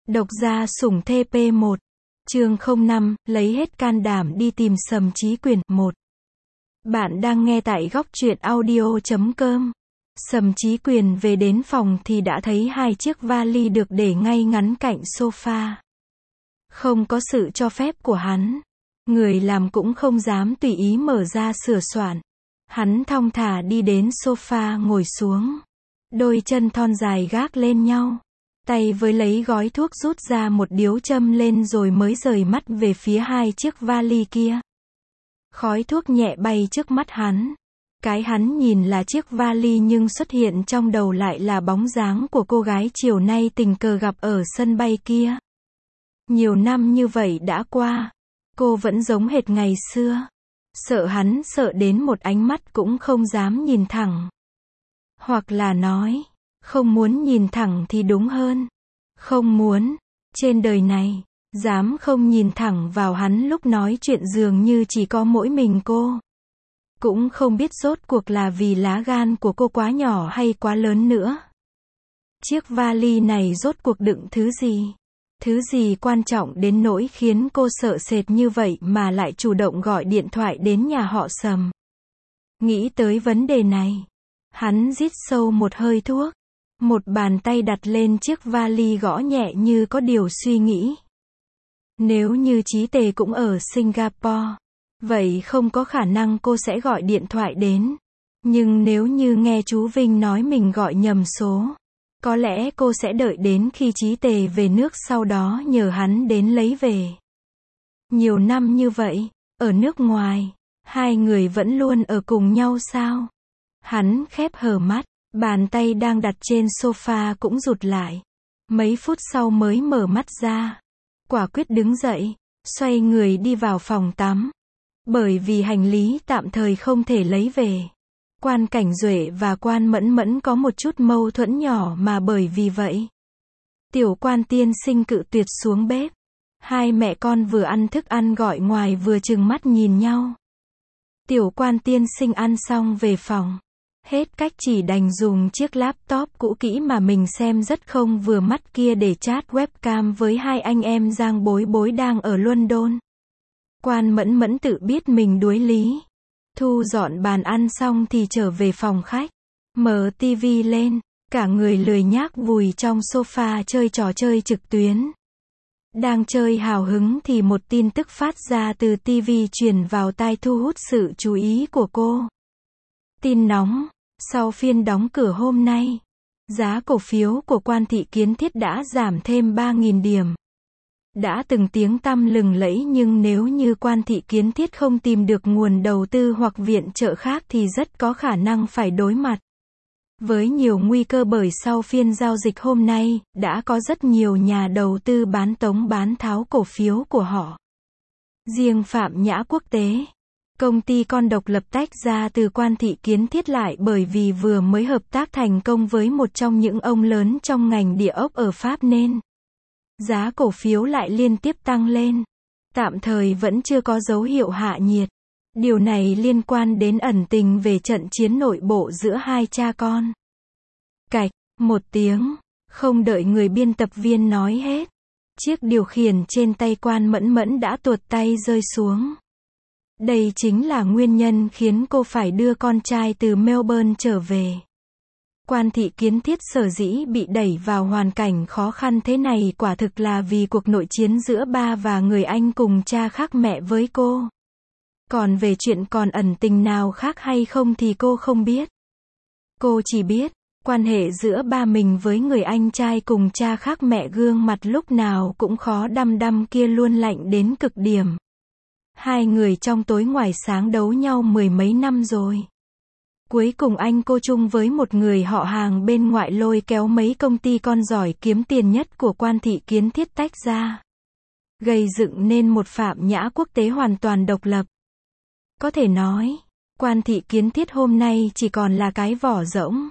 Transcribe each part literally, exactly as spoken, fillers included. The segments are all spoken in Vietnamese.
Độc gia sủng thê pê một. Chương không năm, lấy hết can đảm đi tìm Sầm Chí Quyền. một. Bạn đang nghe tại góc truyện audio chấm com. Sầm Chí Quyền về đến phòng thì đã thấy hai chiếc vali được để ngay ngắn cạnh sofa. Không có sự cho phép của hắn, người làm cũng không dám tùy ý mở ra sửa soạn. Hắn thong thả đi đến sofa ngồi xuống. Đôi chân thon dài gác lên nhau. Tay với lấy gói thuốc rút ra một điếu châm lên rồi mới rời mắt về phía hai chiếc vali kia. Khói thuốc nhẹ bay trước mắt hắn. Cái hắn nhìn là chiếc vali nhưng xuất hiện trong đầu lại là bóng dáng của cô gái chiều nay tình cờ gặp ở sân bay kia. Nhiều năm như vậy đã qua, cô vẫn giống hệt ngày xưa. Sợ hắn sợ đến một ánh mắt cũng không dám nhìn thẳng. Hoặc là nói, không muốn nhìn thẳng thì đúng hơn. Không muốn, trên đời này, dám không nhìn thẳng vào hắn lúc nói chuyện dường như chỉ có mỗi mình cô. Cũng không biết rốt cuộc là vì lá gan của cô quá nhỏ hay quá lớn nữa. Chiếc vali này rốt cuộc đựng thứ gì? Thứ gì quan trọng đến nỗi khiến cô sợ sệt như vậy mà lại chủ động gọi điện thoại đến nhà họ Sầm? Nghĩ tới vấn đề này, hắn rít sâu một hơi thuốc. Một bàn tay đặt lên chiếc vali gõ nhẹ như có điều suy nghĩ. Nếu như Chí Tề cũng ở Singapore, vậy không có khả năng cô sẽ gọi điện thoại đến. Nhưng nếu như nghe chú Vinh nói mình gọi nhầm số, có lẽ cô sẽ đợi đến khi Chí Tề về nước sau đó nhờ hắn đến lấy về. Nhiều năm như vậy, ở nước ngoài, hai người vẫn luôn ở cùng nhau sao? Hắn khép hờ mắt, bàn tay đang đặt trên sofa cũng rụt lại. Mấy phút sau mới mở mắt ra. Quả quyết đứng dậy, xoay người đi vào phòng tắm. Bởi vì hành lý tạm thời không thể lấy về. Quan Cảnh Duệ và Quan Mẫn Mẫn có một chút mâu thuẫn nhỏ mà bởi vì vậy. Tiểu Quan tiên sinh cự tuyệt xuống bếp. Hai mẹ con vừa ăn thức ăn gọi ngoài vừa trừng mắt nhìn nhau. Tiểu Quan tiên sinh ăn xong về phòng. Hết cách chỉ đành dùng chiếc laptop cũ kỹ mà mình xem rất không vừa mắt kia để chat webcam với hai anh em Giang Bối Bối đang ở London. Quan Mẫn Mẫn tự biết mình đuối lý. Thu dọn bàn ăn xong thì trở về phòng khách. Mở tivi lên, cả người lười nhác vùi trong sofa chơi trò chơi trực tuyến. Đang chơi hào hứng thì một tin tức phát ra từ tivi truyền vào tai thu hút sự chú ý của cô. Tin nóng, sau phiên đóng cửa hôm nay, giá cổ phiếu của Quan Thị Kiến Thiết đã giảm thêm ba nghìn điểm. Đã từng tiếng tăm lừng lẫy nhưng nếu như Quan Thị Kiến Thiết không tìm được nguồn đầu tư hoặc viện trợ khác thì rất có khả năng phải đối mặt với nhiều nguy cơ bởi sau phiên giao dịch hôm nay, đã có rất nhiều nhà đầu tư bán tống bán tháo cổ phiếu của họ. Riêng Phạm Nhã Quốc tế, công ty con độc lập tách ra từ Quan Thị Kiến Thiết lại bởi vì vừa mới hợp tác thành công với một trong những ông lớn trong ngành địa ốc ở Pháp nên giá cổ phiếu lại liên tiếp tăng lên. Tạm thời vẫn chưa có dấu hiệu hạ nhiệt. Điều này liên quan đến ẩn tình về trận chiến nội bộ giữa hai cha con. Cạch, một tiếng, không đợi người biên tập viên nói hết. Chiếc điều khiển trên tay Quan Mẫn Mẫn đã tuột tay rơi xuống. Đây chính là nguyên nhân khiến cô phải đưa con trai từ Melbourne trở về. Quan Thị Kiến Thiết sở dĩ bị đẩy vào hoàn cảnh khó khăn thế này quả thực là vì cuộc nội chiến giữa ba và người anh cùng cha khác mẹ với cô. Còn về chuyện còn ẩn tình nào khác hay không thì cô không biết. Cô chỉ biết, quan hệ giữa ba mình với người anh trai cùng cha khác mẹ gương mặt lúc nào cũng khó đăm đăm kia luôn lạnh đến cực điểm. Hai người trong tối ngoài sáng đấu nhau mười mấy năm rồi. Cuối cùng anh cô chung với một người họ hàng bên ngoại lôi kéo mấy công ty con giỏi kiếm tiền nhất của Quan Thị Kiến Thiết tách ra. Gây dựng nên một Phạm Nhã Quốc tế hoàn toàn độc lập. Có thể nói, Quan Thị Kiến Thiết hôm nay chỉ còn là cái vỏ rỗng.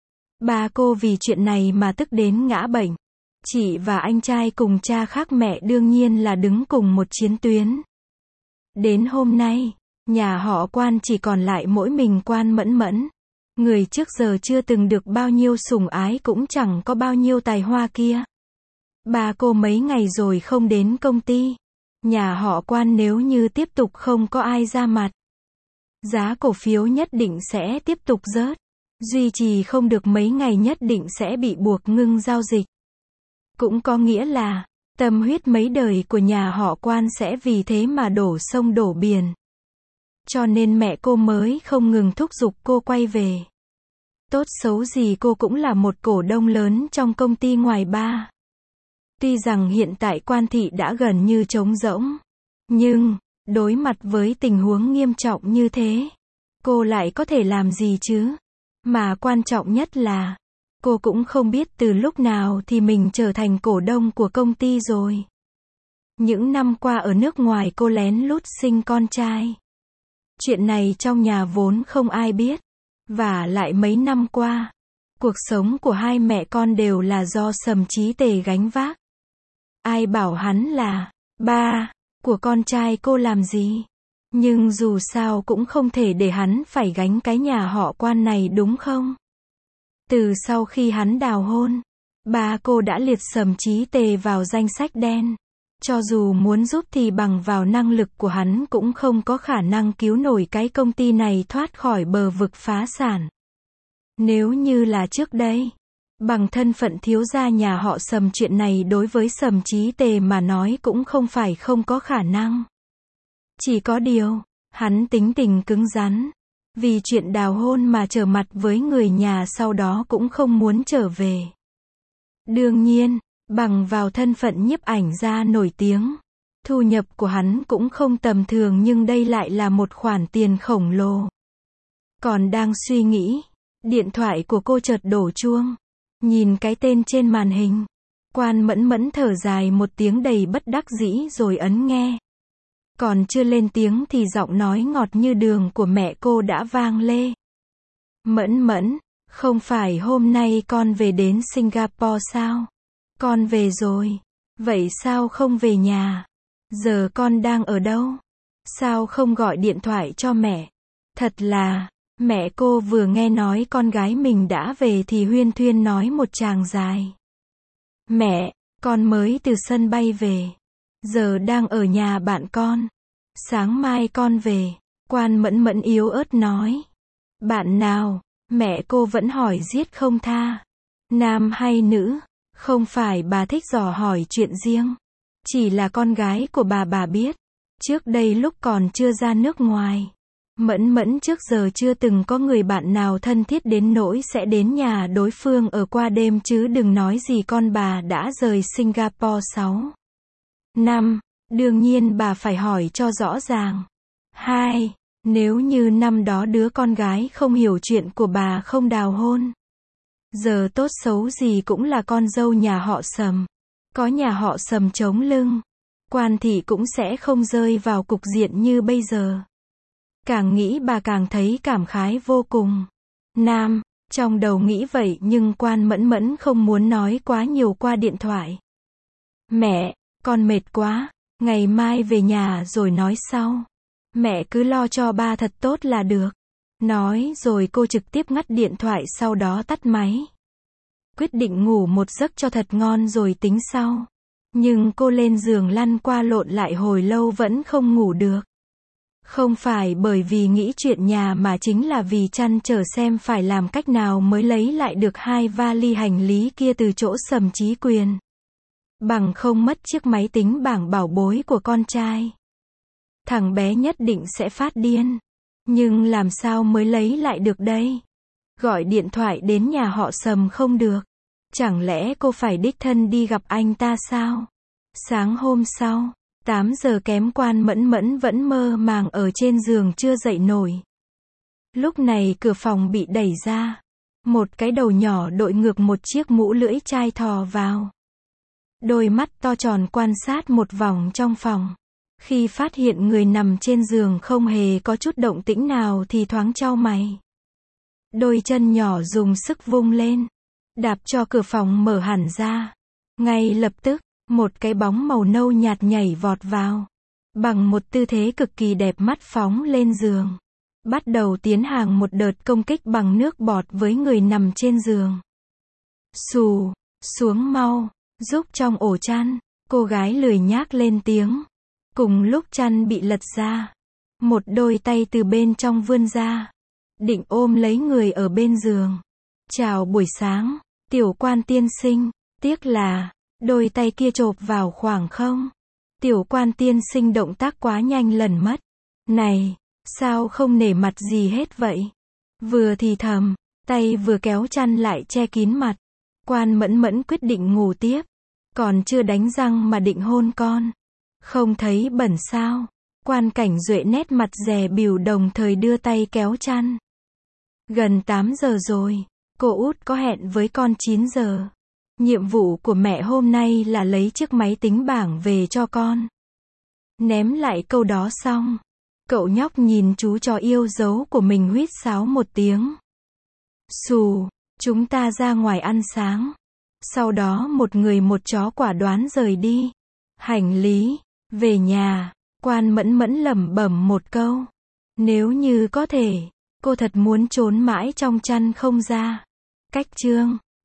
Ba cô vì chuyện này mà tức đến ngã bệnh. Chị và anh trai cùng cha khác mẹ đương nhiên là đứng cùng một chiến tuyến. Đến hôm nay, nhà họ Quan chỉ còn lại mỗi mình Quan Mẫn Mẫn. Người trước giờ chưa từng được bao nhiêu sủng ái cũng chẳng có bao nhiêu tài hoa kia. Ba cô mấy ngày rồi không đến công ty. Nhà họ Quan nếu như tiếp tục không có ai ra mặt, giá cổ phiếu nhất định sẽ tiếp tục rớt. Duy trì không được mấy ngày nhất định sẽ bị buộc ngưng giao dịch. Cũng có nghĩa là, tâm huyết mấy đời của nhà họ Quan sẽ vì thế mà đổ sông đổ biển. Cho nên mẹ cô mới không ngừng thúc giục cô quay về. Tốt xấu gì cô cũng là một cổ đông lớn trong công ty ngoài ba. Tuy rằng hiện tại Quan thị đã gần như trống rỗng, nhưng, đối mặt với tình huống nghiêm trọng như thế, cô lại có thể làm gì chứ? Mà quan trọng nhất là, cô cũng không biết từ lúc nào thì mình trở thành cổ đông của công ty rồi. Những năm qua ở nước ngoài cô lén lút sinh con trai. Chuyện này trong nhà vốn không ai biết. Và lại mấy năm qua, cuộc sống của hai mẹ con đều là do Sầm Chí Tề gánh vác. Ai bảo hắn là ba của con trai cô làm gì? Nhưng dù sao cũng không thể để hắn phải gánh cái nhà họ Quan này đúng không? Từ sau khi hắn đào hôn, ba cô đã liệt Sầm Chí Tề vào danh sách đen. Cho dù muốn giúp thì bằng vào năng lực của hắn cũng không có khả năng cứu nổi cái công ty này thoát khỏi bờ vực phá sản. Nếu như là trước đây, bằng thân phận thiếu gia nhà họ Sầm, chuyện này đối với Sầm Chí Tề mà nói cũng không phải không có khả năng. Chỉ có điều, hắn tính tình cứng rắn. Vì chuyện đào hôn mà trở mặt với người nhà, sau đó cũng không muốn trở về. Đương nhiên, bằng vào thân phận nhiếp ảnh gia nổi tiếng, thu nhập của hắn cũng không tầm thường, nhưng đây lại là một khoản tiền khổng lồ. Còn đang suy nghĩ, điện thoại của cô chợt đổ chuông. Nhìn cái tên trên màn hình, Quan Mẫn Mẫn thở dài một tiếng đầy bất đắc dĩ rồi ấn nghe. Còn chưa lên tiếng thì giọng nói ngọt như đường của mẹ cô đã vang lên. Mẫn Mẫn, không phải hôm nay con về đến Singapore sao? Con về rồi. Vậy sao không về nhà? Giờ con đang ở đâu? Sao không gọi điện thoại cho mẹ? Thật là, mẹ cô vừa nghe nói con gái mình đã về thì huyên thuyên nói một tràng dài. Mẹ, con mới từ sân bay về. Giờ đang ở nhà bạn con. Sáng mai con về. Quan Mẫn Mẫn yếu ớt nói. Bạn nào? Mẹ cô vẫn hỏi giết không tha. Nam hay nữ? Không phải bà thích dò hỏi chuyện riêng. Chỉ là con gái của bà bà biết. Trước đây lúc còn chưa ra nước ngoài, Mẫn Mẫn trước giờ chưa từng có người bạn nào thân thiết đến nỗi sẽ đến nhà đối phương ở qua đêm, chứ đừng nói gì con bà đã rời Singapore sáu năm. Đương nhiên bà phải hỏi cho rõ ràng. Hai, nếu như năm đó đứa con gái không hiểu chuyện của bà không đào hôn, giờ tốt xấu gì cũng là con dâu nhà họ Sầm. Có nhà họ Sầm chống lưng, Quan thị cũng sẽ không rơi vào cục diện như bây giờ. Càng nghĩ bà càng thấy cảm khái vô cùng. Nam, trong đầu nghĩ vậy nhưng Quan Mẫn Mẫn không muốn nói quá nhiều qua điện thoại. Mẹ, con mệt quá, ngày mai về nhà rồi nói sau. Mẹ cứ lo cho ba thật tốt là được. Nói rồi cô trực tiếp ngắt điện thoại, sau đó tắt máy. Quyết định ngủ một giấc cho thật ngon rồi tính sau. Nhưng cô lên giường lăn qua lộn lại hồi lâu vẫn không ngủ được. Không phải bởi vì nghĩ chuyện nhà mà chính là vì trăn trở xem phải làm cách nào mới lấy lại được hai vali hành lý kia từ chỗ Sầm Chí Quyền. Bằng không mất chiếc máy tính bảng bảo bối của con trai, thằng bé nhất định sẽ phát điên. Nhưng làm sao mới lấy lại được đây? Gọi điện thoại đến nhà họ Sầm không được. Chẳng lẽ cô phải đích thân đi gặp anh ta sao? Sáng hôm sau, tám giờ kém, Quan Mẫn Mẫn vẫn mơ màng ở trên giường chưa dậy nổi. Lúc này cửa phòng bị đẩy ra. Một cái đầu nhỏ đội ngược một chiếc mũ lưỡi chai thò vào. Đôi mắt to tròn quan sát một vòng trong phòng. Khi phát hiện người nằm trên giường không hề có chút động tĩnh nào thì thoáng chau mày. Đôi chân nhỏ dùng sức vung lên, đạp cho cửa phòng mở hẳn ra. Ngay lập tức, một cái bóng màu nâu nhạt nhảy vọt vào. Bằng một tư thế cực kỳ đẹp mắt phóng lên giường. Bắt đầu tiến hành một đợt công kích bằng nước bọt với người nằm trên giường. Xù, xuống mau. Giúp trong ổ chăn, cô gái lười nhác lên tiếng. Cùng lúc chăn bị lật ra, một đôi tay từ bên trong vươn ra, định ôm lấy người ở bên giường. Chào buổi sáng, Tiểu Quan tiên sinh, tiếc là, đôi tay kia chộp vào khoảng không. Tiểu Quan tiên sinh động tác quá nhanh lần mất. Này, sao không nể mặt gì hết vậy? Vừa thì thầm, tay vừa kéo chăn lại che kín mặt. Quan Mẫn Mẫn quyết định ngủ tiếp. Còn chưa đánh răng mà định hôn con. Không thấy bẩn sao? Quan Cảnh Duệ nét mặt dè bỉu đồng thời đưa tay kéo chăn. Gần tám giờ rồi, cô út có hẹn với con chín giờ. Nhiệm vụ của mẹ hôm nay là lấy chiếc máy tính bảng về cho con. Ném lại câu đó xong, cậu nhóc nhìn chú chó yêu dấu của mình huýt sáo một tiếng. Xù, chúng ta ra ngoài ăn sáng. Sau đó một người một chó quả đoán rời đi. Hành lý, về nhà, Quan Mẫn Mẫn lẩm bẩm một câu. Nếu như có thể, cô thật muốn trốn mãi trong chăn không ra. Cách chương